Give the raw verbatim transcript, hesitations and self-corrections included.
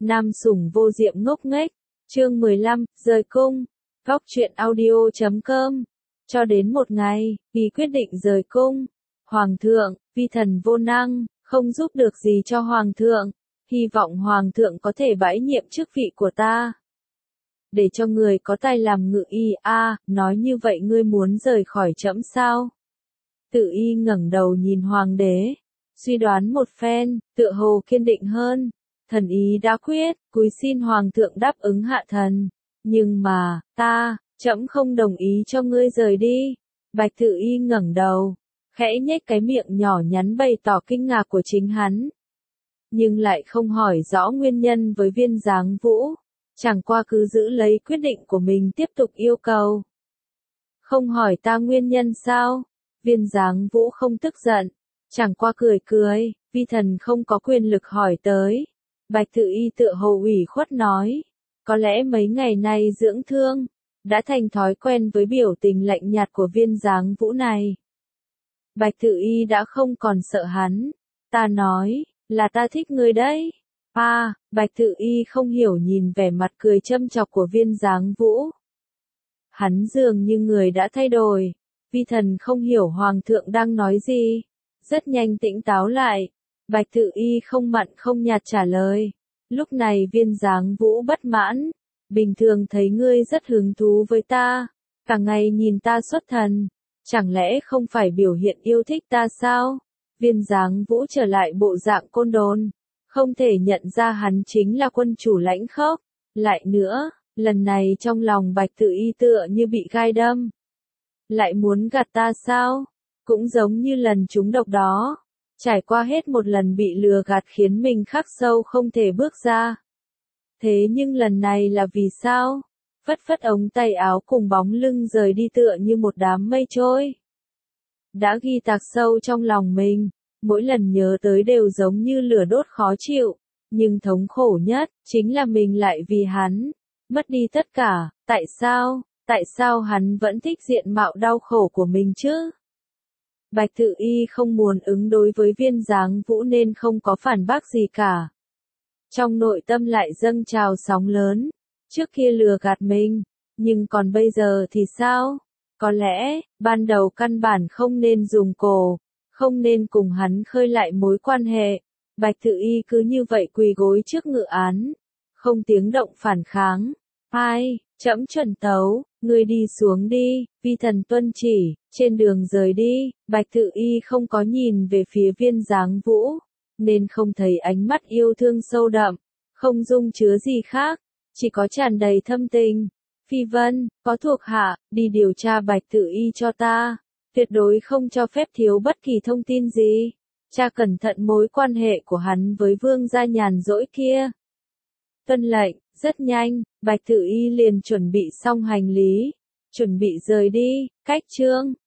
Nam sủng vô diệm ngốc nghếch. Chương mười lăm, rời cung. Góc truyện audio chấm com. Cho đến một ngày, vì quyết định rời cung. Hoàng thượng, vi thần vô năng, không giúp được gì cho hoàng thượng. Hy vọng hoàng thượng có thể bãi nhiệm chức vị của ta. Để cho người có tài làm ngự y. A, à, nói như vậy ngươi muốn rời khỏi trẫm sao? Tự y ngẩng đầu nhìn hoàng đế, suy đoán một phen, tựa hồ kiên định hơn. Thần ý đã quyết, cúi xin hoàng thượng đáp ứng hạ thần. Nhưng mà, ta, trẫm không đồng ý cho ngươi rời đi. Bạch Tự Y ngẩng đầu, khẽ nhếch cái miệng nhỏ nhắn bày tỏ kinh ngạc của chính hắn. Nhưng lại không hỏi rõ nguyên nhân với Viên Giáng Vũ. Chẳng qua cứ giữ lấy quyết định của mình tiếp tục yêu cầu. Không hỏi ta nguyên nhân sao? Viên Giáng Vũ không tức giận, chẳng qua cười cười, vi thần không có quyền lực hỏi tới. Bạch Tự Y tựa hồ ủy khuất nói, có lẽ mấy ngày nay dưỡng thương, đã thành thói quen với biểu tình lạnh nhạt của Viên Giáng Vũ này. Bạch Tự Y đã không còn sợ hắn, ta nói, là ta thích ngươi đấy. A, à, Bạch Tự Y không hiểu nhìn vẻ mặt cười châm chọc của Viên Giáng Vũ. Hắn dường như người đã thay đổi, vi thần không hiểu hoàng thượng đang nói gì. Rất nhanh tỉnh táo lại, Bạch Tự Y không mặn không nhạt trả lời. Lúc này Viên Giáng Vũ bất mãn, bình thường thấy ngươi rất hứng thú với ta, cả ngày nhìn ta xuất thần, chẳng lẽ không phải biểu hiện yêu thích ta sao? Viên Giáng Vũ trở lại bộ dạng côn đồn, không thể nhận ra hắn chính là quân chủ lãnh khốc. Lại nữa, lần này trong lòng Bạch Tự Y tựa như bị gai đâm. Lại muốn gạt ta sao? Cũng giống như lần trúng độc đó. Trải qua hết một lần bị lừa gạt khiến mình khắc sâu không thể bước ra. Thế nhưng lần này là vì sao? Phất phất ống tay áo cùng bóng lưng rời đi tựa như một đám mây trôi. Đã ghi tạc sâu trong lòng mình, mỗi lần nhớ tới đều giống như lửa đốt khó chịu. Nhưng thống khổ nhất, chính là mình lại vì hắn, mất đi tất cả. Tại sao? Tại sao hắn vẫn thích diện mạo đau khổ của mình chứ? Bạch Tự Y không muốn ứng đối với Viên Giáng Vũ nên không có phản bác gì cả. Trong nội tâm lại dâng trào sóng lớn, trước kia lừa gạt mình, nhưng còn bây giờ thì sao? Có lẽ, ban đầu căn bản không nên dùng cổ, không nên cùng hắn khơi lại mối quan hệ. Bạch Tự Y cứ như vậy quỳ gối trước ngự án, không tiếng động phản kháng. Ai, trẫm chuẩn tấu, ngươi đi xuống đi, vi thần tuân chỉ. Trên đường rời đi, Bạch Tự Y không có nhìn về phía Viên Giáng Vũ, nên không thấy ánh mắt yêu thương sâu đậm, không dung chứa gì khác, chỉ có tràn đầy thâm tình. Phi Vân, có thuộc hạ, đi điều tra Bạch Tự Y cho ta, tuyệt đối không cho phép thiếu bất kỳ thông tin gì. Tra cẩn thận mối quan hệ của hắn với vương gia nhàn rỗi kia. Tuân lệnh, rất nhanh, Bạch Tự Y liền chuẩn bị xong hành lý, chuẩn bị rời đi. Cách chương